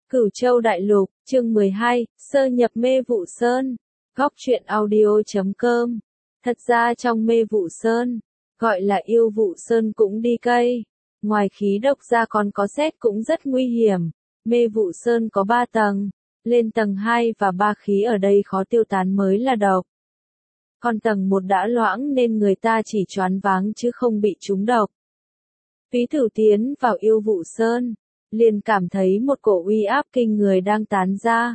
Cửu Châu Đại Lục, chương 12, sơ nhập Mê Vụ Sơn. Góc truyện audio.com. Thật ra trong Mê Vụ Sơn, gọi là Yêu Vụ Sơn cũng đi cây. Ngoài khí độc ra còn có sét cũng rất nguy hiểm. Mê Vụ Sơn có 3 tầng. Lên tầng 2 và 3 khí ở đây khó tiêu tán mới là độc. Còn tầng 1 đã loãng nên người ta chỉ choáng váng chứ không bị trúng độc. Phí Thử tiến vào Yêu Vụ Sơn, liền cảm thấy một cổ uy áp kinh người đang tán ra.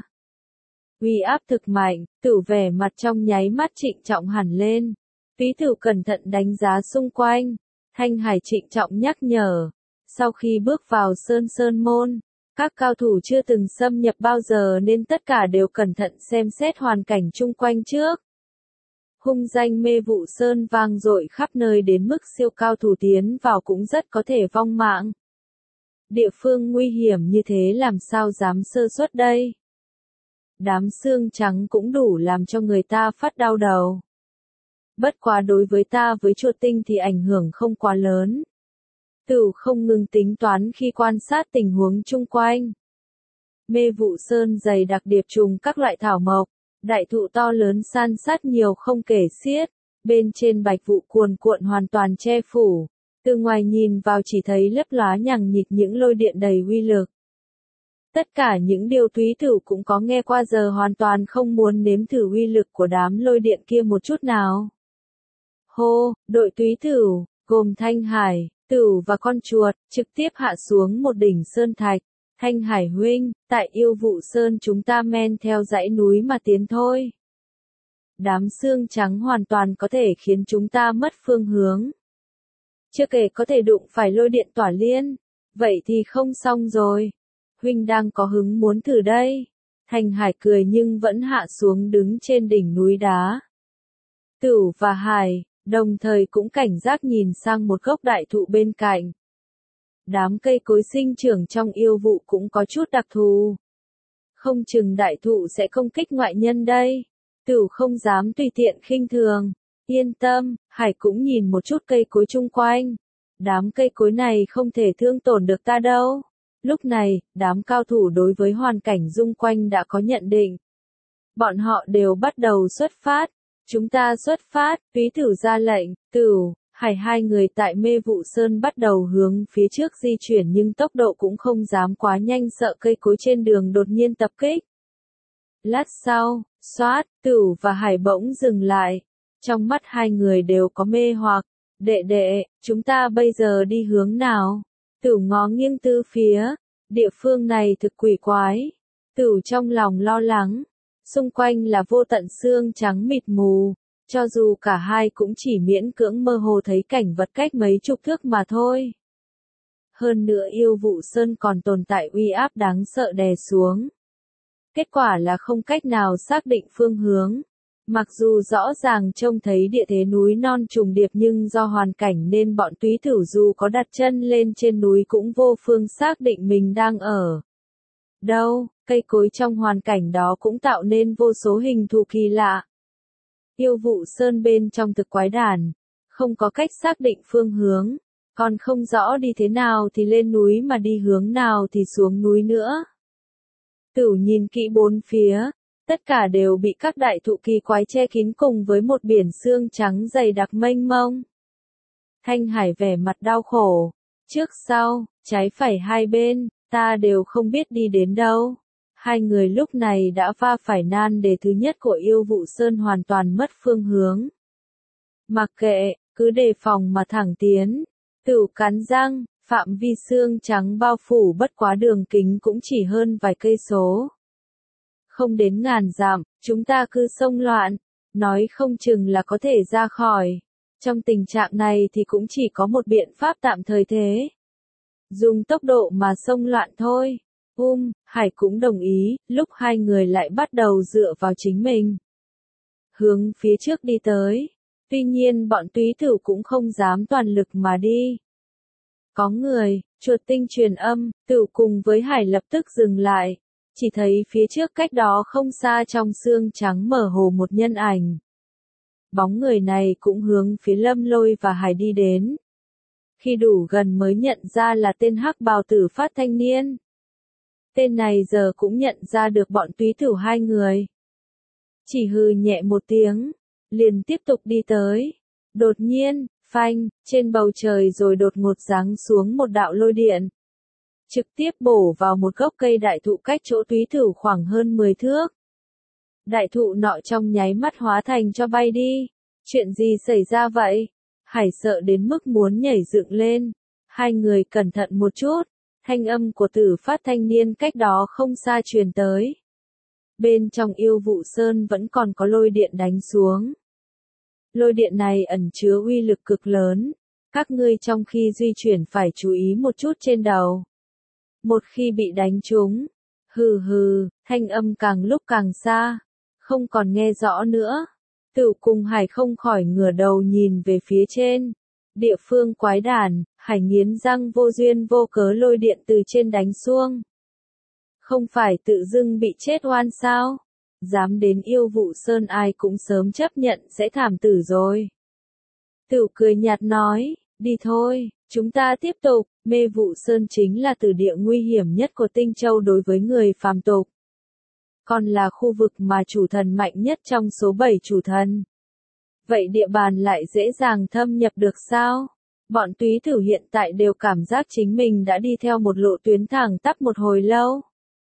Uy áp thực mạnh, Tử vẻ mặt trong nháy mắt trịnh trọng hẳn lên. Phí Thử cẩn thận đánh giá xung quanh. Thanh Hải trịnh trọng nhắc nhở. Sau khi bước vào Sơn môn, các cao thủ chưa từng xâm nhập bao giờ nên tất cả đều cẩn thận xem xét hoàn cảnh chung quanh trước. Hung danh Mê Vụ Sơn vang dội khắp nơi đến mức siêu cao thủ tiến vào cũng rất có thể vong mạng. Địa phương nguy hiểm như thế làm sao dám sơ suất đây? Đám xương trắng cũng đủ làm cho người ta phát đau đầu. Bất quá đối với ta với Chuột Tinh thì ảnh hưởng không quá lớn. Tử không ngừng tính toán khi quan sát tình huống chung quanh. Mê Vụ Sơn dày đặc điệp trùng các loại thảo mộc, đại thụ to lớn san sát nhiều không kể xiết, bên trên bạch vụ cuồn cuộn hoàn toàn che phủ. Từ ngoài nhìn vào chỉ thấy lấp lóa nhằng nhịt những lôi điện đầy uy lực. Tất cả những điều Túy Thử cũng có nghe qua giờ hoàn toàn không muốn nếm thử uy lực của đám lôi điện kia một chút nào. Hô, đội Túy Thử, gồm Thanh Hải, Tử và con chuột, trực tiếp hạ xuống một đỉnh sơn thạch. Thanh Hải huynh, tại Yêu Vụ Sơn chúng ta men theo dãy núi mà tiến thôi. Đám xương trắng hoàn toàn có thể khiến chúng ta mất phương hướng. Chưa kể có thể đụng phải lôi điện tỏa liên. Vậy thì không xong rồi. Huynh đang có hứng muốn thử đây. Thanh Hải cười nhưng vẫn hạ xuống đứng trên đỉnh núi đá. Tử và Hải, đồng thời cũng cảnh giác nhìn sang một gốc đại thụ bên cạnh. Đám cây cối sinh trưởng trong yêu vụ cũng có chút đặc thù. Không chừng đại thụ sẽ công kích ngoại nhân đây. Tử không dám tùy tiện khinh thường. Yên tâm, Hải cũng nhìn một chút cây cối chung quanh. Đám cây cối này không thể thương tổn được ta đâu. Lúc này, đám cao thủ đối với hoàn cảnh xung quanh đã có nhận định. Bọn họ đều bắt đầu xuất phát. Chúng ta xuất phát, Phí Thử ra lệnh, Tử, Hải hai người tại Mê Vụ Sơn bắt đầu hướng phía trước di chuyển nhưng tốc độ cũng không dám quá nhanh sợ cây cối trên đường đột nhiên tập kích. Lát sau, xoát, Tử và Hải bỗng dừng lại. Trong mắt hai người đều có mê hoặc. Đệ đệ, chúng ta bây giờ đi hướng nào? Tử ngó nghiêng tư phía. Địa phương này thực quỷ quái. Tử trong lòng lo lắng. Xung quanh là vô tận xương trắng mịt mù. Cho dù cả hai cũng chỉ miễn cưỡng mơ hồ thấy cảnh vật cách mấy chục thước mà thôi. Hơn nữa Yêu Vụ Sơn còn tồn tại uy áp đáng sợ đè xuống. Kết quả là không cách nào xác định phương hướng. Mặc dù rõ ràng trông thấy địa thế núi non trùng điệp nhưng do hoàn cảnh nên bọn Túy Thử dù có đặt chân lên trên núi cũng vô phương xác định mình đang ở đâu. Cây cối trong hoàn cảnh đó cũng tạo nên vô số hình thù kỳ lạ. Yêu Vụ Sơn bên trong thực quái đản, không có cách xác định phương hướng, còn không rõ đi thế nào thì lên núi mà đi hướng nào thì xuống núi nữa. Tử nhìn kỹ bốn phía, tất cả đều bị các đại thụ kỳ quái che kín cùng với một biển xương trắng dày đặc mênh mông. Thanh Hải vẻ mặt đau khổ, trước sau, trái phải hai bên, ta đều không biết đi đến đâu. Hai người lúc này đã va phải nan đề thứ nhất của Yêu Vụ Sơn hoàn toàn mất phương hướng. Mặc kệ, cứ đề phòng mà thẳng tiến. Tử cắn răng, phạm vi xương trắng bao phủ bất quá đường kính cũng chỉ hơn vài cây số. Không đến ngàn dặm, chúng ta cứ xông loạn, nói không chừng là có thể ra khỏi. Trong tình trạng này thì cũng chỉ có một biện pháp tạm thời thế. Dùng tốc độ mà xông loạn thôi. Hải cũng đồng ý, lúc hai người lại bắt đầu dựa vào chính mình. Hướng phía trước đi tới. Tuy nhiên bọn Túy Thử cũng không dám toàn lực mà đi. Có người, Chuột Tinh truyền âm, Tử cùng với Hải lập tức dừng lại. Chỉ thấy phía trước cách đó không xa trong xương trắng mơ hồ một nhân ảnh. Bóng người này cũng hướng phía Lâm Lôi và Hải đi đến. Khi đủ gần mới nhận ra là tên hắc bào tử phát thanh niên. Tên này giờ cũng nhận ra được bọn túy thử hai người. Chỉ hừ nhẹ một tiếng, liền tiếp tục đi tới. Đột nhiên, phanh, trên bầu trời rồi đột ngột giáng xuống một đạo lôi điện. Trực tiếp bổ vào một gốc cây đại thụ cách chỗ túy thử khoảng hơn 10 thước. Đại thụ nọ trong nháy mắt hóa thành cho bay đi. Chuyện gì xảy ra vậy? Hải sợ đến mức muốn nhảy dựng lên. Hai người cẩn thận một chút. Thanh âm của Tử Phát thanh niên cách đó không xa truyền tới. Bên trong Yêu Vụ Sơn vẫn còn có lôi điện đánh xuống. Lôi điện này ẩn chứa uy lực cực lớn. Các ngươi trong khi di chuyển phải chú ý một chút trên đầu. Một khi bị đánh trúng, hừ hừ, thanh âm càng lúc càng xa, không còn nghe rõ nữa. Tử cùng Hải không khỏi ngửa đầu nhìn về phía trên. Địa phương quái đản, Hải nghiến răng vô duyên vô cớ lôi điện từ trên đánh xuống. Không phải tự dưng bị chết oan sao? Dám đến Yêu Vụ Sơn ai cũng sớm chấp nhận sẽ thảm tử rồi. Tử cười nhạt nói, đi thôi, chúng ta tiếp tục. Mê Vụ Sơn chính là tử địa nguy hiểm nhất của Tinh Châu đối với người phàm tục. Còn là khu vực mà chủ thần mạnh nhất trong số 7 chủ thần. Vậy địa bàn lại dễ dàng thâm nhập được sao? Bọn túy thử hiện tại đều cảm giác chính mình đã đi theo một lộ tuyến thẳng tắp một hồi lâu.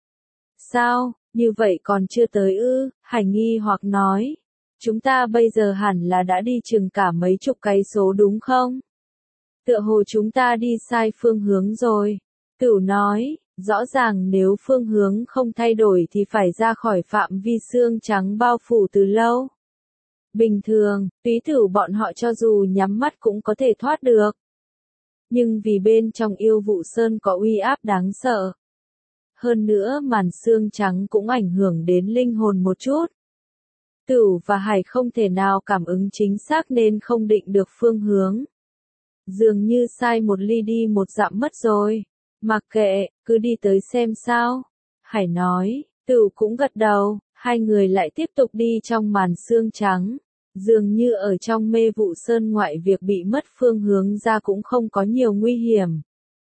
Sao, như vậy còn chưa tới ư? Hải nghi hoặc nói. Chúng ta bây giờ hẳn là đã đi chừng cả mấy chục cây số đúng không? Tựa hồ chúng ta đi sai phương hướng rồi. Tử nói, rõ ràng nếu phương hướng không thay đổi thì phải ra khỏi phạm vi xương trắng bao phủ từ lâu. Bình thường, túy thử bọn họ cho dù nhắm mắt cũng có thể thoát được. Nhưng vì bên trong Yêu Vụ Sơn có uy áp đáng sợ. Hơn nữa màn xương trắng cũng ảnh hưởng đến linh hồn một chút. Tử và Hải không thể nào cảm ứng chính xác nên không định được phương hướng. Dường như sai một ly đi một dặm mất rồi. Mặc kệ, cứ đi tới xem sao. Hải nói, Tử cũng gật đầu, hai người lại tiếp tục đi trong màn sương trắng. Dường như ở trong Mê Vụ Sơn ngoại việc bị mất phương hướng ra cũng không có nhiều nguy hiểm.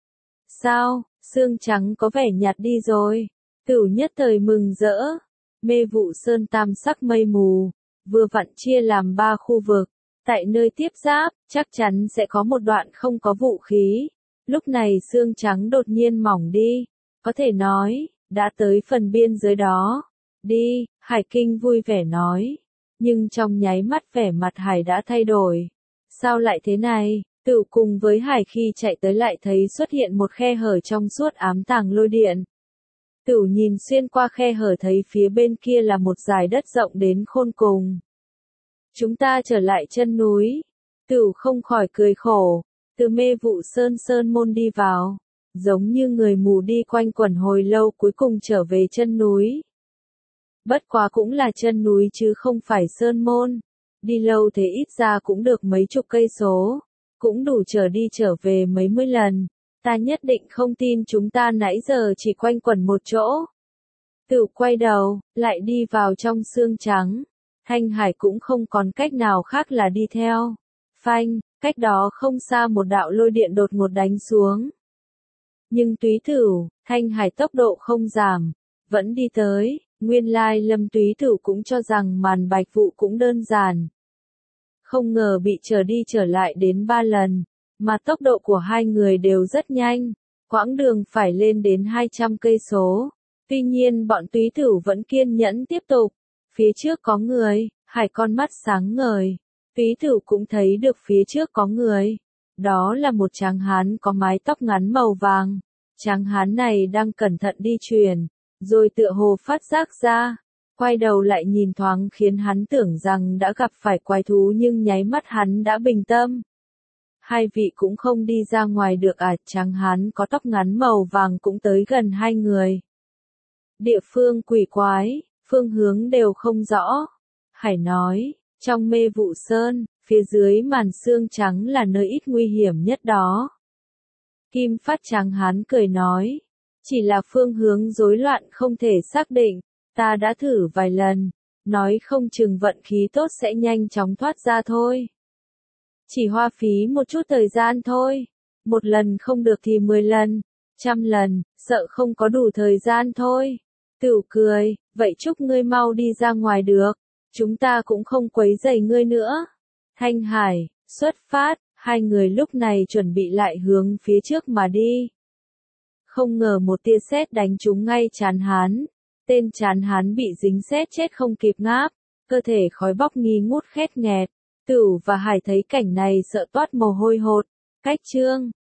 Sao, sương trắng có vẻ nhạt đi rồi. Tử nhất thời mừng rỡ. Mê Vụ Sơn tam sắc mây mù, vừa vặn chia làm 3 khu vực. Tại nơi tiếp giáp, chắc chắn sẽ có một đoạn không có vũ khí. Lúc này sương trắng đột nhiên mỏng đi. Có thể nói, đã tới phần biên giới đó. Đi, Hải Kinh vui vẻ nói. Nhưng trong nháy mắt vẻ mặt Hải đã thay đổi. Sao lại thế này? Tử cùng với Hải khi chạy tới lại thấy xuất hiện một khe hở trong suốt ám tàng lôi điện. Tử nhìn xuyên qua khe hở thấy phía bên kia là một dải đất rộng đến khôn cùng. Chúng ta trở lại chân núi. Tử không khỏi cười khổ. Từ Mê Vụ Sơn sơn môn đi vào. Giống như người mù đi quanh quẩn hồi lâu cuối cùng trở về chân núi. Bất quá cũng là chân núi chứ không phải sơn môn. Đi lâu thế ít ra cũng được mấy chục cây số. Cũng đủ trở đi trở về mấy mươi lần. Ta nhất định không tin chúng ta nãy giờ chỉ quanh quẩn một chỗ. Tử quay đầu, lại đi vào trong sương trắng. Thanh Hải cũng không còn cách nào khác là đi theo. Phanh, cách đó không xa một đạo lôi điện đột ngột đánh xuống. Nhưng túy thử, Thanh Hải tốc độ không giảm, vẫn đi tới. Nguyên lai Lâm túy thử cũng cho rằng màn bạch vụ cũng đơn giản. Không ngờ bị trở đi trở lại đến 3 lần, mà tốc độ của hai người đều rất nhanh, quãng đường phải lên đến 200 cây số. Tuy nhiên bọn túy thử vẫn kiên nhẫn tiếp tục. Phía trước có người, Hải con mắt sáng ngời. Túy thử cũng thấy được phía trước có người. Đó là một tráng hán có mái tóc ngắn màu vàng. Tráng hán này đang cẩn thận đi chuyển, rồi tựa hồ phát giác ra. Quay đầu lại nhìn thoáng khiến hắn tưởng rằng đã gặp phải quái thú nhưng nháy mắt hắn đã bình tâm. Hai vị cũng không đi ra ngoài được à? Tráng hán có tóc ngắn màu vàng cũng tới gần hai người. Địa phương quỷ quái, phương hướng đều không rõ. Hải nói, trong Mê Vụ Sơn, phía dưới màn sương trắng là nơi ít nguy hiểm nhất đó. Kim Phát tráng hán cười nói, chỉ là phương hướng rối loạn không thể xác định, ta đã thử vài lần, nói không chừng vận khí tốt sẽ nhanh chóng thoát ra thôi. Chỉ hoa phí một chút thời gian thôi, một lần không được thì 10 lần, 100 lần, sợ không có đủ thời gian thôi. Tửu cười, vậy chúc ngươi mau đi ra ngoài được, chúng ta cũng không quấy rầy ngươi nữa. Thanh Hải, xuất phát, hai người lúc này chuẩn bị lại hướng phía trước mà đi. Không ngờ một tia sét đánh trúng ngay trán hắn. Tên trán hắn bị dính sét chết không kịp ngáp, cơ thể khói bốc nghi ngút khét nghẹt. Tửu và Hải thấy cảnh này sợ toát mồ hôi hột. Cách chương